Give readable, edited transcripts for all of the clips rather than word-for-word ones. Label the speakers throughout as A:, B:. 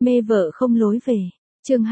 A: Mê vợ không lối về. Chương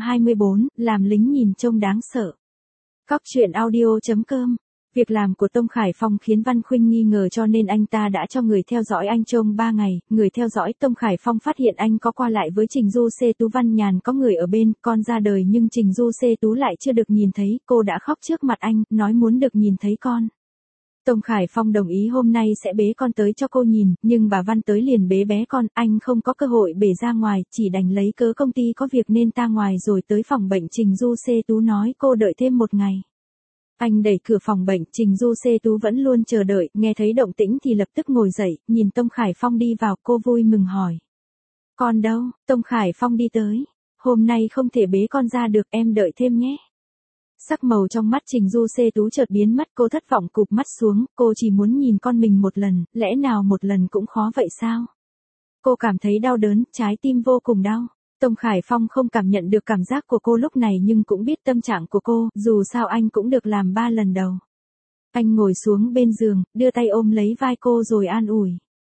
A: 224, làm lính nhìn trông đáng sợ. Cóc truyện audio.com. Việc làm của Tông Khải Phong khiến Văn Khuynh nghi ngờ cho nên anh ta đã cho người theo dõi anh trông 3 ngày, người theo dõi Tông Khải Phong phát hiện anh có qua lại với Trình Du Xê Tú. Văn Nhàn có người ở bên, con ra đời nhưng Trình Du Xê Tú lại chưa được nhìn thấy, cô đã khóc trước mặt anh, nói muốn được nhìn thấy con. Tông Khải Phong đồng ý hôm nay sẽ bế con tới cho cô nhìn, nhưng bà Văn tới liền bế bé con, anh không có cơ hội bế ra ngoài, chỉ đành lấy cớ công ty có việc nên ta ngoài rồi tới phòng bệnh. Trình Du Xê Tú nói cô đợi thêm 1 ngày. Anh đẩy cửa phòng bệnh, Trình Du Xê Tú vẫn luôn chờ đợi, nghe thấy động tĩnh thì lập tức ngồi dậy, nhìn Tông Khải Phong đi vào, cô vui mừng hỏi. Con đâu? Tông Khải Phong đi tới. Hôm nay không thể bế con ra được, em đợi thêm nhé. Sắc màu trong mắt Trình Du Xê Tú chợt biến mất, cô thất vọng cụp mắt xuống, cô chỉ muốn nhìn con mình một lần, lẽ nào một lần cũng khó vậy sao? Cô cảm thấy đau đớn, trái tim vô cùng đau. Tông Khải Phong không cảm nhận được cảm giác của cô lúc này nhưng cũng biết tâm trạng của cô, dù sao anh cũng được làm 3 lần đầu. Anh ngồi xuống bên giường, đưa tay ôm lấy vai cô rồi an ủi.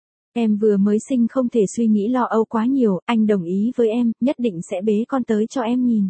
A: Em vừa mới sinh không thể suy nghĩ lo âu quá nhiều, anh đồng ý với em, nhất định sẽ bế con tới cho em nhìn.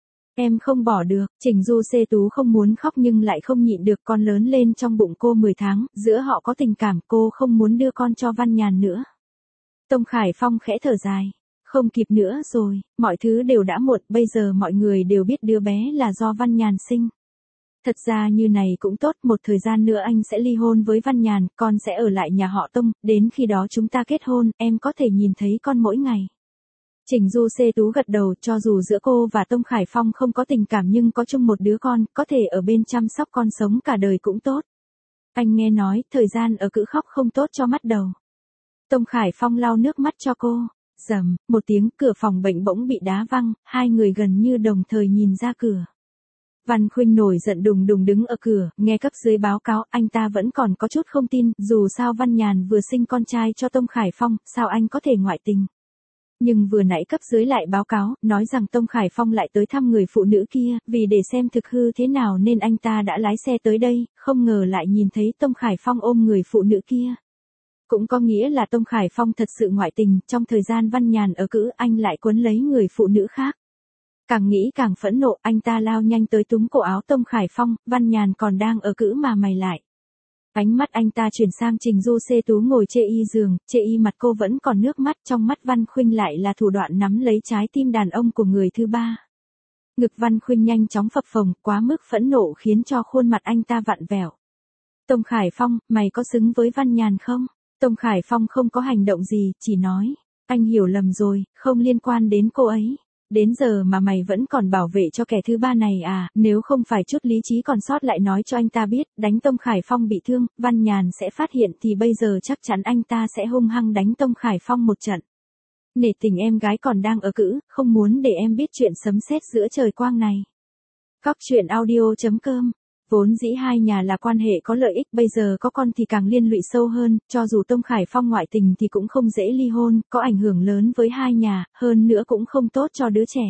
A: Em không bỏ được. Trình Du Xê Tú không muốn khóc nhưng lại không nhịn được, con lớn lên trong bụng cô 10 tháng, giữa họ có tình cảm, cô không muốn đưa con cho Văn Nhàn nữa. Tông Khải Phong khẽ thở dài. Không kịp nữa rồi, mọi thứ đều đã muộn, bây giờ mọi người đều biết đứa bé là do Văn Nhàn sinh. Thật ra như này cũng tốt, một thời gian nữa anh sẽ ly hôn với Văn Nhàn, con sẽ ở lại nhà họ Tông, đến khi đó chúng ta kết hôn, em có thể nhìn thấy con mỗi ngày. Trình Du Xê Tú gật đầu, cho dù giữa cô và Tông Khải Phong không có tình cảm nhưng có chung một đứa con, có thể ở bên chăm sóc con sống cả đời cũng tốt. Anh nghe nói, thời gian ở cữ khóc không tốt cho mắt đầu. Tông Khải Phong lau nước mắt cho cô. Rầm, một tiếng, cửa phòng bệnh bỗng bị đá văng, hai người gần như đồng thời nhìn ra cửa. Văn Khuynh nổi giận đùng đùng đứng ở cửa, nghe cấp dưới báo cáo, anh ta vẫn còn có chút không tin, dù sao Văn Nhàn vừa sinh con trai cho Tông Khải Phong, sao anh có thể ngoại tình. Nhưng vừa nãy cấp dưới lại báo cáo, nói rằng Tông Khải Phong lại tới thăm người phụ nữ kia, vì để xem thực hư thế nào nên anh ta đã lái xe tới đây, không ngờ lại nhìn thấy Tông Khải Phong ôm người phụ nữ kia. Cũng có nghĩa là Tông Khải Phong thật sự ngoại tình, trong thời gian Văn Nhàn ở cữ anh lại quấn lấy người phụ nữ khác. Càng nghĩ càng phẫn nộ, anh ta lao nhanh tới túm cổ áo Tông Khải Phong, Văn Nhàn còn đang ở cữ mà mày lại. Ánh mắt anh ta chuyển sang Trình Du Xê Tú ngồi chê y giường, chê y mặt cô vẫn còn nước mắt, trong mắt Văn Khuynh lại là thủ đoạn nắm lấy trái tim đàn ông của người thứ ba. Ngực Văn Khuynh nhanh chóng phập phồng, quá mức phẫn nộ khiến cho khuôn mặt anh ta vặn vẹo. Tông Khải Phong, mày có xứng với Văn Nhàn không? Tông Khải Phong không có hành động gì, chỉ nói, anh hiểu lầm rồi, không liên quan đến cô ấy. Đến giờ mà mày vẫn còn bảo vệ cho kẻ thứ ba này à, nếu không phải chút lý trí còn sót lại nói cho anh ta biết, đánh Tông Khải Phong bị thương, Văn Nhàn sẽ phát hiện thì bây giờ chắc chắn anh ta sẽ hung hăng đánh Tông Khải Phong một trận. Nể tình em gái còn đang ở cữ, không muốn để em biết chuyện sấm sét giữa trời quang này. Cóc truyện audio.com. Vốn dĩ hai nhà là quan hệ có lợi ích, bây giờ có con thì càng liên lụy sâu hơn, cho dù Tông Khải Phong ngoại tình thì cũng không dễ ly hôn, có ảnh hưởng lớn với hai nhà, hơn nữa cũng không tốt cho đứa trẻ.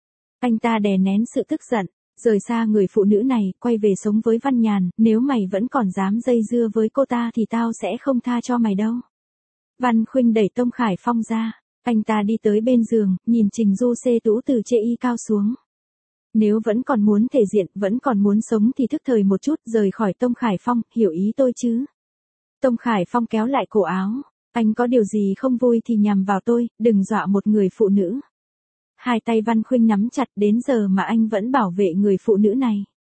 A: Anh ta đè nén sự tức giận, rời xa người phụ nữ này, quay về sống với Văn Nhàn, nếu mày vẫn còn dám dây dưa với cô ta thì tao sẽ không tha cho mày đâu. Văn Khuynh đẩy Tông Khải Phong ra, anh ta đi tới bên giường, nhìn Trình Du Xê Tú từ chê y cao xuống. Nếu vẫn còn muốn thể diện, vẫn còn muốn sống thì thức thời một chút, rời khỏi Tông Khải Phong, hiểu ý tôi chứ? Tông Khải Phong kéo lại cổ áo, anh có điều gì không vui thì nhằm vào tôi, đừng dọa một người phụ nữ. Hai tay Văn Khuynh nắm chặt, đến giờ mà anh vẫn bảo vệ người phụ nữ này.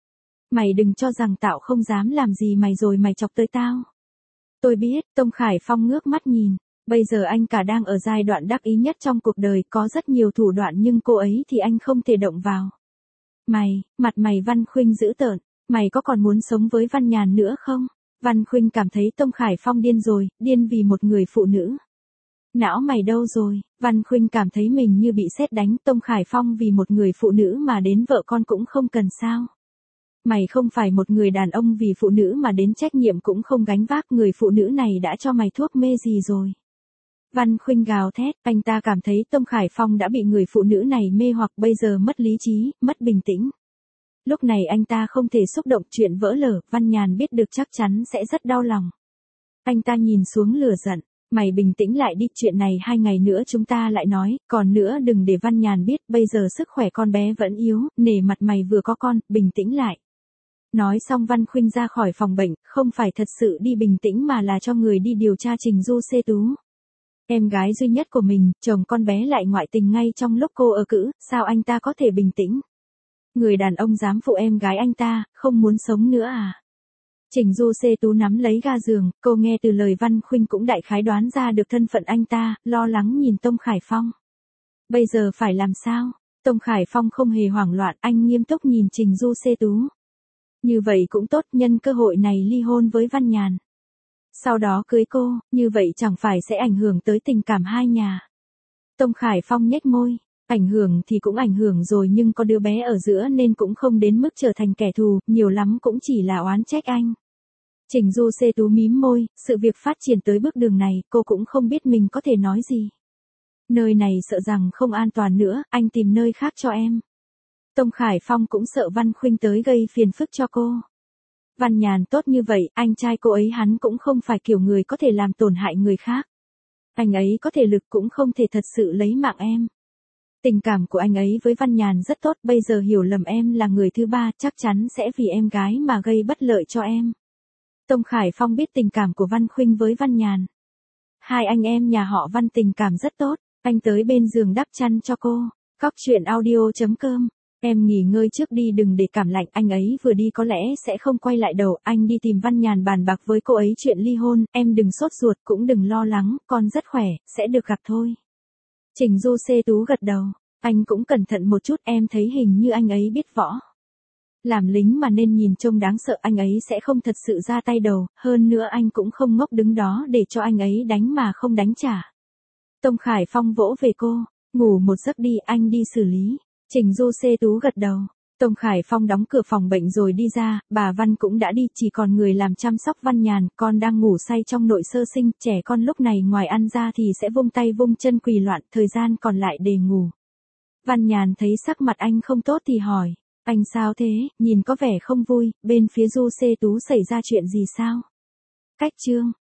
A: Mày đừng cho rằng tao không dám làm gì mày rồi mày chọc tới tao. Tôi biết, Tông Khải Phong ngước mắt nhìn. Bây giờ anh cả đang ở giai đoạn đắc ý nhất trong cuộc đời, có rất nhiều thủ đoạn nhưng cô ấy thì anh không thể động vào. Mặt mày Văn Khuynh dữ tợn, mày có còn muốn sống với Văn Nhàn nữa không? Văn Khuynh cảm thấy Tông Khải Phong điên rồi, điên vì một người phụ nữ. Não mày đâu rồi? Văn Khuynh cảm thấy mình như bị sét đánh, Tông Khải Phong vì một người phụ nữ mà đến vợ con cũng không cần sao? Mày không phải một người đàn ông vì phụ nữ mà đến trách nhiệm cũng không gánh vác, người phụ nữ này đã cho mày thuốc mê gì rồi? Văn Khuynh gào thét, anh ta cảm thấy Tông Khải Phong đã bị người phụ nữ này mê hoặc, bây giờ mất lý trí, mất bình tĩnh. Lúc này anh ta không thể xúc động, chuyện vỡ lở, Văn Nhàn biết được chắc chắn sẽ rất đau lòng. Anh ta nhìn xuống lửa giận, Mày bình tĩnh lại đi, chuyện này 2 ngày nữa chúng ta lại nói, còn nữa đừng để Văn Nhàn biết, bây giờ sức khỏe con bé vẫn yếu, nể mặt mày vừa có con, bình tĩnh lại. Nói xong Văn Khuynh ra khỏi phòng bệnh, không phải thật sự đi bình tĩnh mà là cho người đi điều tra Trình Du Xê Tú. Em gái duy nhất của mình, chồng con bé lại ngoại tình ngay trong lúc cô ở cữ, sao anh ta có thể bình tĩnh? Người đàn ông dám phụ em gái anh ta, không muốn sống nữa à? Trình Du Xê Tú nắm lấy ga giường, cô nghe từ lời Văn Khuynh cũng đại khái đoán ra được thân phận anh ta, lo lắng nhìn Tông Khải Phong. Bây giờ phải làm sao? Tông Khải Phong không hề hoảng loạn, anh nghiêm túc nhìn Trình Du Xê Tú. Như vậy cũng tốt, nhân cơ hội này ly hôn với Văn Nhàn. Sau đó cưới cô, như vậy chẳng phải sẽ ảnh hưởng tới tình cảm hai nhà. Tông Khải Phong nhếch môi, ảnh hưởng thì cũng ảnh hưởng rồi nhưng có đứa bé ở giữa nên cũng không đến mức trở thành kẻ thù, nhiều lắm cũng chỉ là oán trách anh. Trình Du Xê Tú mím môi, sự việc phát triển tới bước đường này, cô cũng không biết mình có thể nói gì. Nơi này sợ rằng không an toàn nữa, anh tìm nơi khác cho em. Tông Khải Phong cũng sợ Văn Khuynh tới gây phiền phức cho cô. Văn Nhàn tốt như vậy, anh trai cô ấy hắn cũng không phải kiểu người có thể làm tổn hại người khác. Anh ấy có thể lực cũng không thể thật sự lấy mạng em. Tình cảm của anh ấy với Văn Nhàn rất tốt, bây giờ hiểu lầm em là người thứ ba, chắc chắn sẽ vì em gái mà gây bất lợi cho em. Tông Khải Phong biết tình cảm của Văn Khuynh với Văn Nhàn. Hai anh em nhà họ Văn tình cảm rất tốt, anh tới bên giường đắp chăn cho cô. Cóc truyện audio.com. Em nghỉ ngơi trước đi, đừng để cảm lạnh, anh ấy vừa đi có lẽ sẽ không quay lại đâu, anh đi tìm Văn Nhàn bàn bạc với cô ấy chuyện ly hôn, em đừng sốt ruột cũng đừng lo lắng, con rất khỏe, sẽ được gặp thôi. Trình Du Xê Tú gật đầu, anh cũng cẩn thận một chút, em thấy hình như anh ấy biết võ. Làm lính mà nên nhìn trông đáng sợ, anh ấy sẽ không thật sự ra tay đầu, hơn nữa anh cũng không ngốc đứng đó để cho anh ấy đánh mà không đánh trả. Tông Khải Phong vỗ về cô, ngủ một giấc đi, anh đi xử lý. Trình Du Xê Tú gật đầu. Tông Khải Phong đóng cửa phòng bệnh rồi đi ra, bà Văn cũng đã đi, chỉ còn người làm chăm sóc Văn Nhàn, con đang ngủ say trong nội sơ sinh, trẻ con lúc này ngoài ăn ra thì sẽ vung tay vung chân quỳ loạn, thời gian còn lại để ngủ. Văn Nhàn thấy sắc mặt anh không tốt thì hỏi, anh sao thế, nhìn có vẻ không vui, bên phía Du Xê Tú xảy ra chuyện gì sao? Cách chương.